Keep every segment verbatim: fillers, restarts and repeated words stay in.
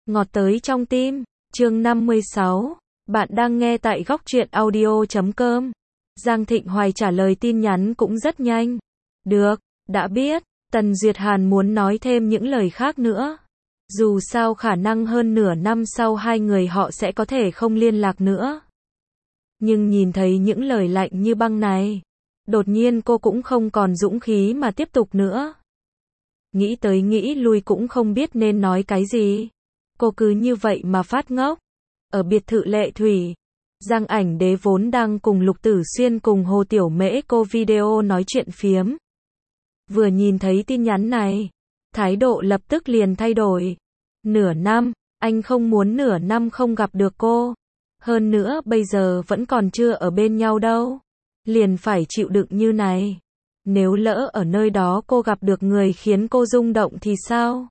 Ngọt tới trong tim, chương năm mươi sáu. Bạn đang nghe tại góc truyện audio chấm com. Giang Thịnh Hoài trả lời tin nhắn cũng rất nhanh. Được, đã biết. Tần Duyệt Hàn muốn nói thêm những lời khác nữa. Dù sao khả năng hơn nửa năm sau hai người họ sẽ có thể không liên lạc nữa. Nhưng nhìn thấy những lời lạnh như băng này, đột nhiên cô cũng không còn dũng khí mà tiếp tục nữa. Nghĩ tới nghĩ lui cũng không biết nên nói cái gì. Cô cứ như vậy mà phát ngốc. Ở biệt thự Lệ Thủy, Giang Ảnh Đế vốn đang cùng Lục Tử Xuyên cùng Hồ Tiểu Mễ cô video nói chuyện phiếm. Vừa nhìn thấy tin nhắn này, thái độ lập tức liền thay đổi. Nửa năm, anh không muốn nửa năm không gặp được cô. Hơn nữa bây giờ vẫn còn chưa ở bên nhau đâu. Liền phải chịu đựng như này. Nếu lỡ ở nơi đó cô gặp được người khiến cô rung động thì sao?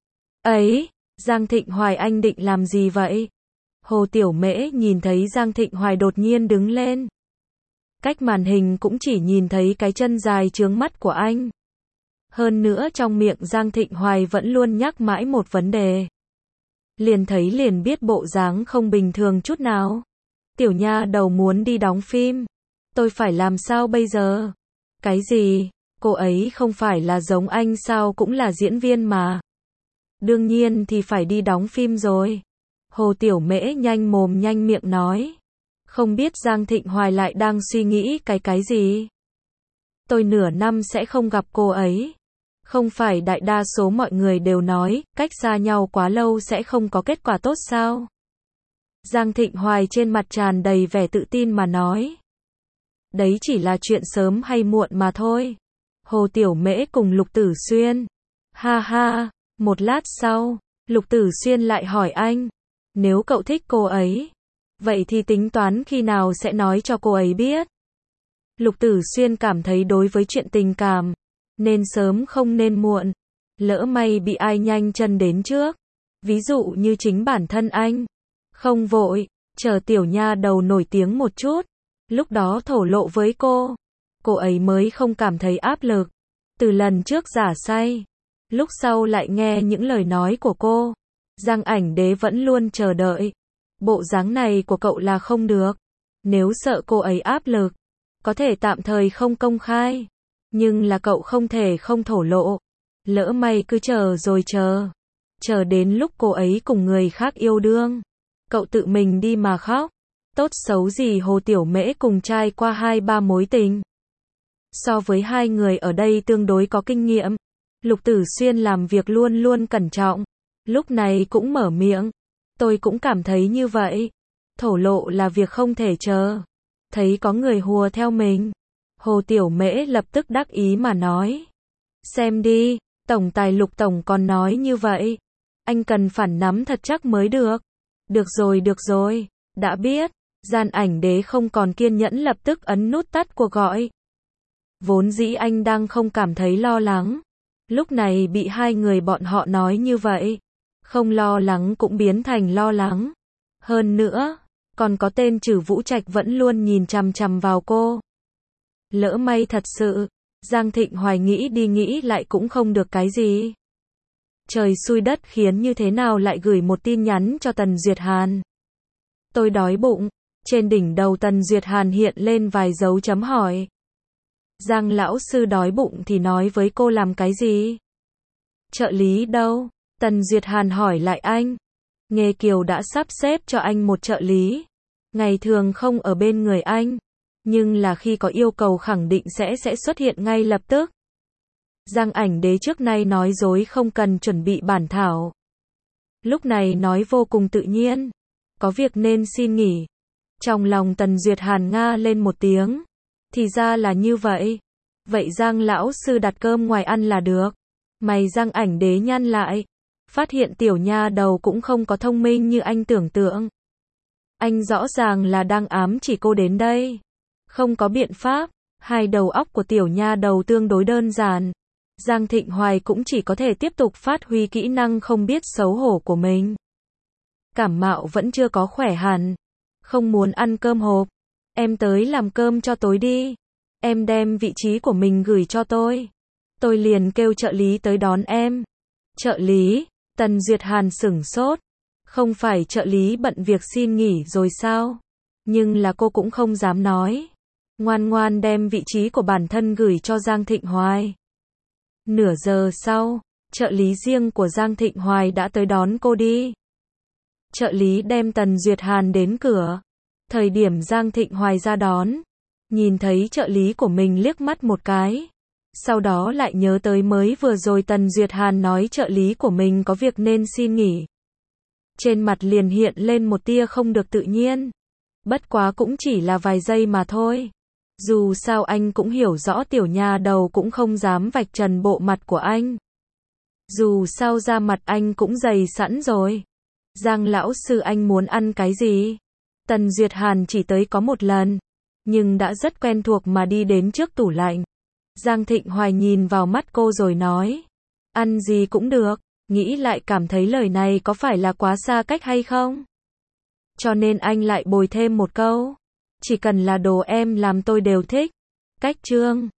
Ấy, Giang Thịnh Hoài anh định làm gì vậy? Hồ Tiểu Mễ nhìn thấy Giang Thịnh Hoài đột nhiên đứng lên. Cách màn hình cũng chỉ nhìn thấy cái chân dài chướng mắt của anh. Hơn nữa trong miệng Giang Thịnh Hoài vẫn luôn nhắc mãi một vấn đề. Liền thấy liền biết bộ dáng không bình thường chút nào. Tiểu nha đầu muốn đi đóng phim. Tôi phải làm sao bây giờ? Cái gì? Cô ấy không phải là giống anh sao, cũng là diễn viên mà. Đương nhiên thì phải đi đóng phim rồi. Hồ Tiểu Mễ nhanh mồm nhanh miệng nói. Không biết Giang Thịnh Hoài lại đang suy nghĩ cái cái gì. Tôi nửa năm sẽ không gặp cô ấy. Không phải đại đa số mọi người đều nói, cách xa nhau quá lâu sẽ không có kết quả tốt sao? Giang Thịnh Hoài trên mặt tràn đầy vẻ tự tin mà nói. Đấy chỉ là chuyện sớm hay muộn mà thôi. Hồ Tiểu Mễ cùng Lục Tử Xuyên. Ha ha, một lát sau, Lục Tử Xuyên lại hỏi anh. Nếu cậu thích cô ấy, vậy thì tính toán khi nào sẽ nói cho cô ấy biết? Lục Tử Xuyên cảm thấy đối với chuyện tình cảm, nên sớm không nên muộn. Lỡ may bị ai nhanh chân đến trước. Ví dụ như chính bản thân anh. Không vội, chờ tiểu nha đầu nổi tiếng một chút. Lúc đó thổ lộ với cô. Cô ấy mới không cảm thấy áp lực. Từ lần trước giả say. Lúc sau lại nghe những lời nói của cô. Giang Ảnh Đế vẫn luôn chờ đợi. Bộ dáng này của cậu là không được. Nếu sợ cô ấy áp lực, có thể tạm thời không công khai. Nhưng là cậu không thể không thổ lộ. Lỡ may cứ chờ rồi chờ. Chờ đến lúc cô ấy cùng người khác yêu đương. Cậu tự mình đi mà khóc. Tốt xấu gì Hồ Tiểu Mễ cùng trai qua hai ba mối tình. So với hai người ở đây tương đối có kinh nghiệm. Lục Tử Xuyên làm việc luôn luôn cẩn trọng. Lúc này cũng mở miệng. Tôi cũng cảm thấy như vậy. Thổ lộ là việc không thể chờ. Thấy có người hùa theo mình. Hồ Tiểu Mễ lập tức đắc ý mà nói. Xem đi, Tổng tài Lục Tổng còn nói như vậy. Anh cần phản nắm thật chắc mới được. Được rồi được rồi, đã biết. Giang Ảnh Đế không còn kiên nhẫn lập tức ấn nút tắt cuộc gọi. Vốn dĩ anh đang không cảm thấy lo lắng. Lúc này bị hai người bọn họ nói như vậy. Không lo lắng cũng biến thành lo lắng. Hơn nữa, còn có tên Trử Vũ Trạch vẫn luôn nhìn chằm chằm vào cô. Lỡ may thật sự, Giang Thịnh Hoài nghĩ đi nghĩ lại cũng không được cái gì. Trời xui đất khiến như thế nào lại gửi một tin nhắn cho Tần Duyệt Hàn. Tôi đói bụng. Trên đỉnh đầu Tần Duyệt Hàn hiện lên vài dấu chấm hỏi. Giang lão sư đói bụng thì nói với cô làm cái gì? Trợ lý đâu? Tần Duyệt Hàn hỏi lại anh. Nghề Kiều đã sắp xếp cho anh một trợ lý. Ngày thường không ở bên người anh. Nhưng là khi có yêu cầu khẳng định sẽ sẽ xuất hiện ngay lập tức. Giang Ảnh Đế trước nay nói dối không cần chuẩn bị bản thảo. Lúc này nói vô cùng tự nhiên. Có việc nên xin nghỉ. Trong lòng Tần Duyệt Hàn nga lên một tiếng. Thì ra là như vậy. Vậy Giang lão sư đặt cơm ngoài ăn là được. Mày Giang Ảnh Đế nhăn lại. Phát hiện tiểu nha đầu cũng không có thông minh như anh tưởng tượng. Anh rõ ràng là đang ám chỉ cô đến đây. Không có biện pháp. Hai đầu óc của tiểu nha đầu tương đối đơn giản. Giang Thịnh Hoài cũng chỉ có thể tiếp tục phát huy kỹ năng không biết xấu hổ của mình. Cảm mạo vẫn chưa có khỏe hẳn. Không muốn ăn cơm hộp. Em tới làm cơm cho tối đi. Em đem vị trí của mình gửi cho tôi. Tôi liền kêu trợ lý tới đón em. Trợ lý? Tần Duyệt Hàn sửng sốt. Không phải trợ lý bận việc xin nghỉ rồi sao? Nhưng là cô cũng không dám nói. Ngoan ngoan đem vị trí của bản thân gửi cho Giang Thịnh Hoài. Nửa giờ sau, trợ lý riêng của Giang Thịnh Hoài đã tới đón cô đi. Trợ lý đem Tần Duyệt Hàn đến cửa. Thời điểm Giang Thịnh Hoài ra đón, nhìn thấy trợ lý của mình liếc mắt một cái. Sau đó lại nhớ tới mới vừa rồi Tần Duyệt Hàn nói trợ lý của mình có việc nên xin nghỉ. Trên mặt liền hiện lên một tia không được tự nhiên. Bất quá cũng chỉ là vài giây mà thôi. Dù sao anh cũng hiểu rõ tiểu nha đầu cũng không dám vạch trần bộ mặt của anh. Dù sao da mặt anh cũng dày sẵn rồi. Giang lão sư, anh muốn ăn cái gì? Tần Duyệt Hàn chỉ tới có một lần, nhưng đã rất quen thuộc mà đi đến trước tủ lạnh. Giang Thịnh Hoài nhìn vào mắt cô rồi nói, ăn gì cũng được. Nghĩ lại cảm thấy lời này có phải là quá xa cách hay không? Cho nên anh lại bồi thêm một câu, chỉ cần là đồ em làm tôi đều thích. Cách chương